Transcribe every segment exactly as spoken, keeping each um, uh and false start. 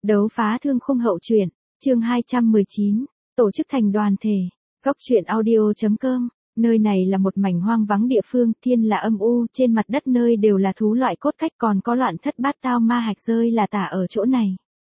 Đấu phá thương khung hậu truyện, chương hai trăm mười chín, tổ chức thành đoàn thể, góc truyện audio chấm com, nơi này là một mảnh hoang vắng địa phương, thiên là âm u, trên mặt đất nơi đều là thú loại cốt cách còn có loạn thất bát tao ma hạch rơi là tả ở chỗ này.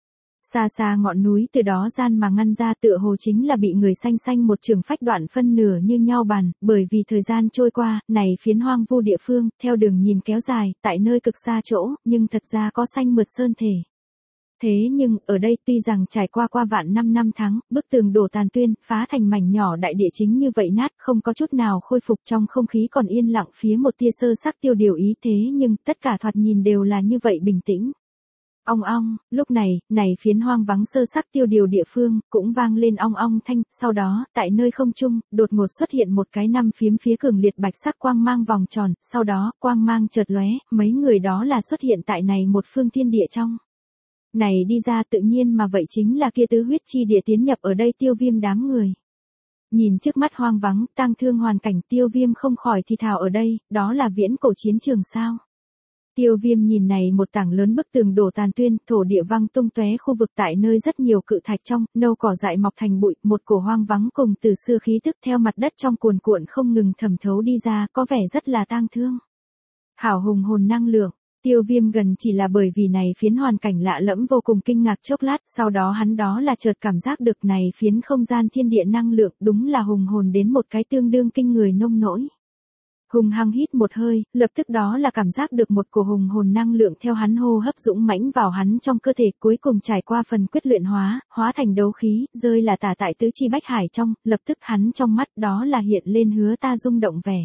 Xa xa ngọn núi từ đó gian mà ngăn ra tựa hồ chính là bị người xanh xanh một trường phách đoạn phân nửa như nhau bàn, bởi vì thời gian trôi qua, này phiến hoang vu địa phương, theo đường nhìn kéo dài, tại nơi cực xa chỗ, nhưng thật ra có xanh mượt sơn thể. Thế nhưng, ở đây tuy rằng trải qua qua vạn năm năm tháng, bức tường đổ tàn tuyên, phá thành mảnh nhỏ đại địa chính như vậy nát, không có chút nào khôi phục trong không khí còn yên lặng phía một tia sơ sắc tiêu điều ý thế nhưng, tất cả thoạt nhìn đều là như vậy bình tĩnh. Ong ong, lúc này, này phiến hoang vắng sơ sắc tiêu điều địa phương, cũng vang lên ong ong thanh, sau đó, tại nơi không trung, đột ngột xuất hiện một cái năm phiếm phía cường liệt bạch sắc quang mang vòng tròn, sau đó, quang mang chợt lóe, mấy người đó là xuất hiện tại này một phương thiên địa trong. Này đi ra tự nhiên mà vậy chính là kia tứ huyết chi địa tiến nhập ở đây Tiêu Viêm đám người. Nhìn trước mắt hoang vắng, tang thương hoàn cảnh Tiêu Viêm không khỏi thì thào ở đây, đó là viễn cổ chiến trường sao. Tiêu Viêm nhìn này một tảng lớn bức tường đổ tàn tuyên, thổ địa văng tung tóe khu vực tại nơi rất nhiều cự thạch trong, nâu cỏ dại mọc thành bụi, một cổ hoang vắng cùng từ xưa khí tức theo mặt đất trong cuồn cuộn không ngừng thẩm thấu đi ra, có vẻ rất là tang thương. Hảo hùng hồn năng lượng. Tiêu Viêm gần chỉ là bởi vì này phiến hoàn cảnh lạ lẫm vô cùng kinh ngạc chốc lát, sau đó hắn đó là chợt cảm giác được này phiến không gian thiên địa năng lượng đúng là hùng hồn đến một cái tương đương kinh người nông nỗi. Hùng hăng hít một hơi, lập tức đó là cảm giác được một cổ hùng hồn năng lượng theo hắn hô hấp dũng mãnh vào hắn trong cơ thể, cuối cùng trải qua phần quyết luyện hóa, hóa thành đấu khí, rơi là tả tại tứ chi bách hải trong, lập tức hắn trong mắt đó là hiện lên hứa ta rung động vẻ.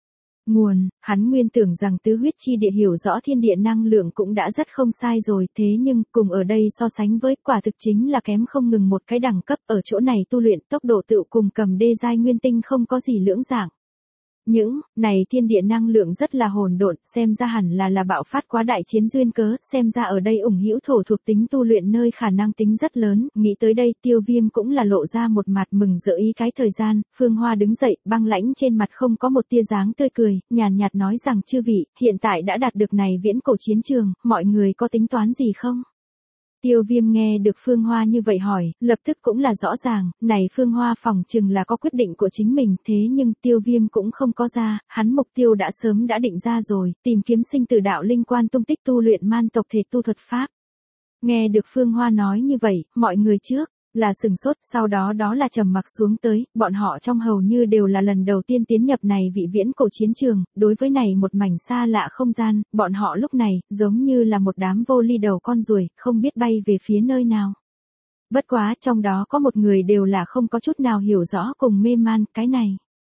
Nguồn, hắn nguyên tưởng rằng tứ huyết chi địa hiểu rõ thiên địa năng lượng cũng đã rất không sai rồi, thế nhưng, cùng ở đây so sánh với, quả thực chính là kém không ngừng một cái đẳng cấp, ở chỗ này tu luyện tốc độ tự cùng cầm đê giai nguyên tinh không có gì lưỡng dạng. Những, này thiên địa năng lượng rất là hồn độn, xem ra hẳn là là bạo phát quá đại chiến duyên cớ, xem ra ở đây ủng hữu thổ thuộc tính tu luyện nơi khả năng tính rất lớn, nghĩ tới đây Tiêu Viêm cũng là lộ ra một mặt mừng rỡ ý cái thời gian, Phương Hoa đứng dậy, băng lãnh trên mặt không có một tia dáng tươi cười, nhàn nhạt nói rằng chư vị, hiện tại đã đạt được này viễn cổ chiến trường, mọi người có tính toán gì không? Tiêu Viêm nghe được Phương Hoa như vậy hỏi, lập tức cũng là rõ ràng, này Phương Hoa phỏng chừng là có quyết định của chính mình, thế nhưng Tiêu Viêm cũng không có ra, hắn mục tiêu đã sớm đã định ra rồi, tìm kiếm sinh tử đạo linh quan tung tích tu luyện man tộc thể tu thuật pháp. Nghe được Phương Hoa nói như vậy, mọi người trước là sừng sốt, sau đó đó là trầm mặc xuống tới, bọn họ trong hầu như đều là lần đầu tiên tiến nhập này vị viễn cổ chiến trường, đối với này một mảnh xa lạ không gian, bọn họ lúc này, giống như là một đám vô ly đầu con ruồi, không biết bay về phía nơi nào. Bất quá, trong đó có một người đều là không có chút nào hiểu rõ cùng mê man, cái này.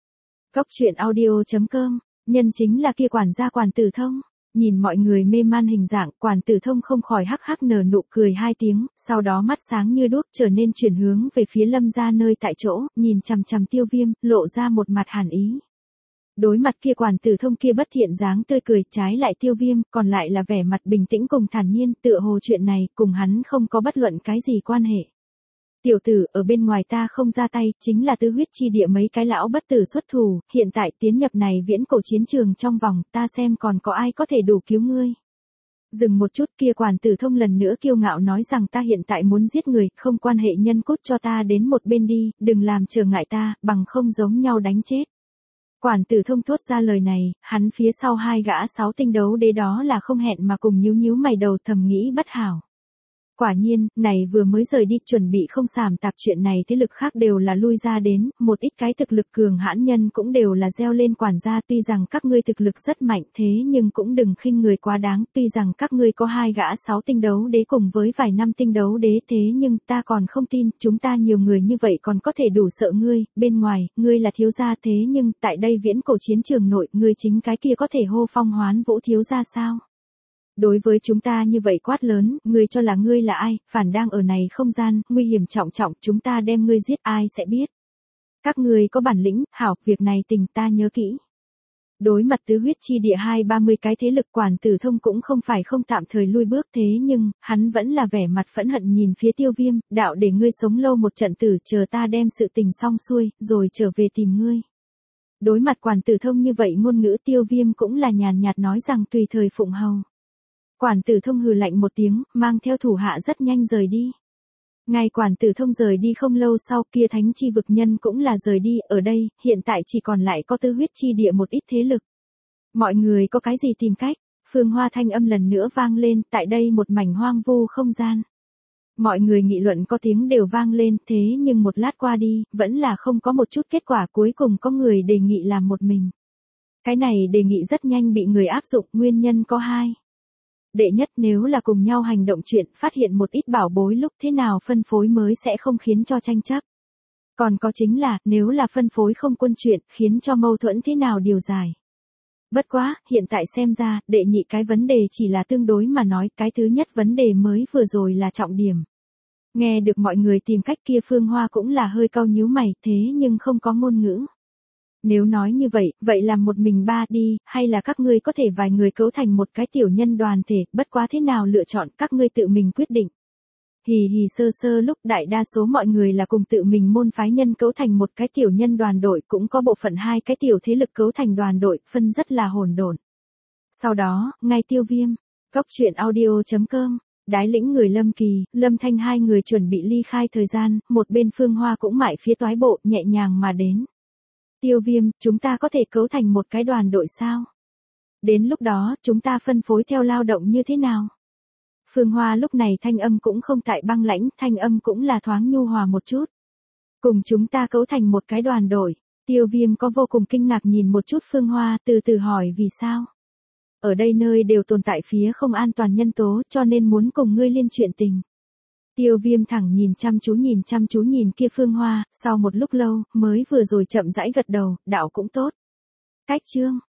Góc truyện audio chấm com, nhân chính là kia quản gia Quản Tử Thông. Nhìn mọi người mê man hình dạng, Quản Tử Thông không khỏi hắc hắc nở nụ cười hai tiếng, sau đó mắt sáng như đuốc trở nên chuyển hướng về phía Lâm gia nơi tại chỗ, nhìn chằm chằm Tiêu Viêm, lộ ra một mặt hàn ý. Đối mặt kia Quản Tử Thông kia bất thiện dáng tươi cười, trái lại Tiêu Viêm, còn lại là vẻ mặt bình tĩnh cùng thản nhiên, tựa hồ chuyện này, cùng hắn không có bất luận cái gì quan hệ. Tiểu tử, ở bên ngoài ta không ra tay, chính là tứ huyết chi địa mấy cái lão bất tử xuất thủ, hiện tại tiến nhập này viễn cổ chiến trường trong vòng, ta xem còn có ai có thể đủ cứu ngươi. Dừng một chút, kia Quản Tử Thông lần nữa kiêu ngạo nói rằng ta hiện tại muốn giết người, không quan hệ nhân cốt cho ta đến một bên đi, đừng làm trở ngại ta, bằng không giống nhau đánh chết. Quản Tử Thông thốt ra lời này, hắn phía sau hai gã sáu tinh đấu đế đó là không hẹn mà cùng nhíu nhíu mày đầu thầm nghĩ bất hảo. Quả nhiên, này vừa mới rời đi chuẩn bị không sàm tạp chuyện này thế lực khác đều là lui ra đến, một ít cái thực lực cường hãn nhân cũng đều là gieo lên quản gia tuy rằng các ngươi thực lực rất mạnh thế nhưng cũng đừng khinh người quá đáng, tuy rằng các ngươi có hai gã sáu tinh đấu đế cùng với vài năm tinh đấu đế thế nhưng ta còn không tin, chúng ta nhiều người như vậy còn có thể đủ sợ ngươi, bên ngoài, ngươi là thiếu gia thế nhưng tại đây viễn cổ chiến trường nội, ngươi chính cái kia có thể hô phong hoán vũ thiếu gia sao? Đối với chúng ta như vậy quát lớn, ngươi cho là ngươi là ai, phản đang ở này không gian, nguy hiểm trọng trọng, chúng ta đem ngươi giết ai sẽ biết. Các ngươi có bản lĩnh, hảo, việc này tình ta nhớ kỹ. Đối mặt tứ huyết chi địa hai ba mươi cái thế lực Quản Tử Thông cũng không phải không tạm thời lui bước thế nhưng, hắn vẫn là vẻ mặt phẫn hận nhìn phía Tiêu Viêm, đạo để ngươi sống lâu một trận tử chờ ta đem sự tình xong xuôi, rồi trở về tìm ngươi. Đối mặt Quản Tử Thông như vậy ngôn ngữ Tiêu Viêm cũng là nhàn nhạt nói rằng tùy thời phụng hầu. Quản Tử Thông hừ lạnh một tiếng, mang theo thủ hạ rất nhanh rời đi. Ngay Quản Tử Thông rời đi không lâu sau kia thánh chi vực nhân cũng là rời đi, ở đây, hiện tại chỉ còn lại có Tư Huyết chi địa một ít thế lực. Mọi người có cái gì tìm cách? Phương Hoa thanh âm lần nữa vang lên, tại đây một mảnh hoang vu không gian. Mọi người nghị luận có tiếng đều vang lên, thế nhưng một lát qua đi, vẫn là không có một chút kết quả, cuối cùng có người đề nghị làm một mình. Cái này đề nghị rất nhanh bị người áp dụng, nguyên nhân có hai. Đệ nhất, nếu là cùng nhau hành động chuyện, phát hiện một ít bảo bối lúc thế nào phân phối mới sẽ không khiến cho tranh chấp. Còn có chính là, nếu là phân phối không quân chuyện, khiến cho mâu thuẫn thế nào điều giải. Bất quá, hiện tại xem ra, đệ nhị cái vấn đề chỉ là tương đối mà nói, cái thứ nhất vấn đề mới vừa rồi là trọng điểm. Nghe được mọi người tìm cách kia Phương Hoa cũng là hơi cau nhíu mày, thế nhưng không có ngôn ngữ. Nếu nói như vậy, vậy làm một mình ba đi, hay là các ngươi có thể vài người cấu thành một cái tiểu nhân đoàn thể, bất quá thế nào lựa chọn các ngươi tự mình quyết định. Hì hì sơ sơ lúc đại đa số mọi người là cùng tự mình môn phái nhân cấu thành một cái tiểu nhân đoàn đội, cũng có bộ phận hai cái tiểu thế lực cấu thành đoàn đội, phân rất là hỗn độn. Sau đó, ngay Tiêu Viêm, Cốc Truyện Audio chấm com, đái lĩnh người Lâm Kỳ, Lâm Thanh hai người chuẩn bị ly khai thời gian, một bên Phương Hoa cũng mải phía toái bộ, nhẹ nhàng mà đến. Tiêu Viêm, chúng ta có thể cấu thành một cái đoàn đội sao? Đến lúc đó, chúng ta phân phối theo lao động như thế nào? Phương Hoa lúc này thanh âm cũng không tại băng lãnh, thanh âm cũng là thoáng nhu hòa một chút. Cùng chúng ta cấu thành một cái đoàn đội. Tiêu Viêm có vô cùng kinh ngạc nhìn một chút Phương Hoa, từ từ hỏi vì sao? Ở đây nơi đều tồn tại phía không an toàn nhân tố, cho nên muốn cùng ngươi liên chuyện tình. Tiêu Viêm thẳng nhìn chăm chú nhìn chăm chú nhìn kia Phương Hoa, sau một lúc lâu, mới vừa rồi chậm rãi gật đầu, đạo cũng tốt. Cách chương.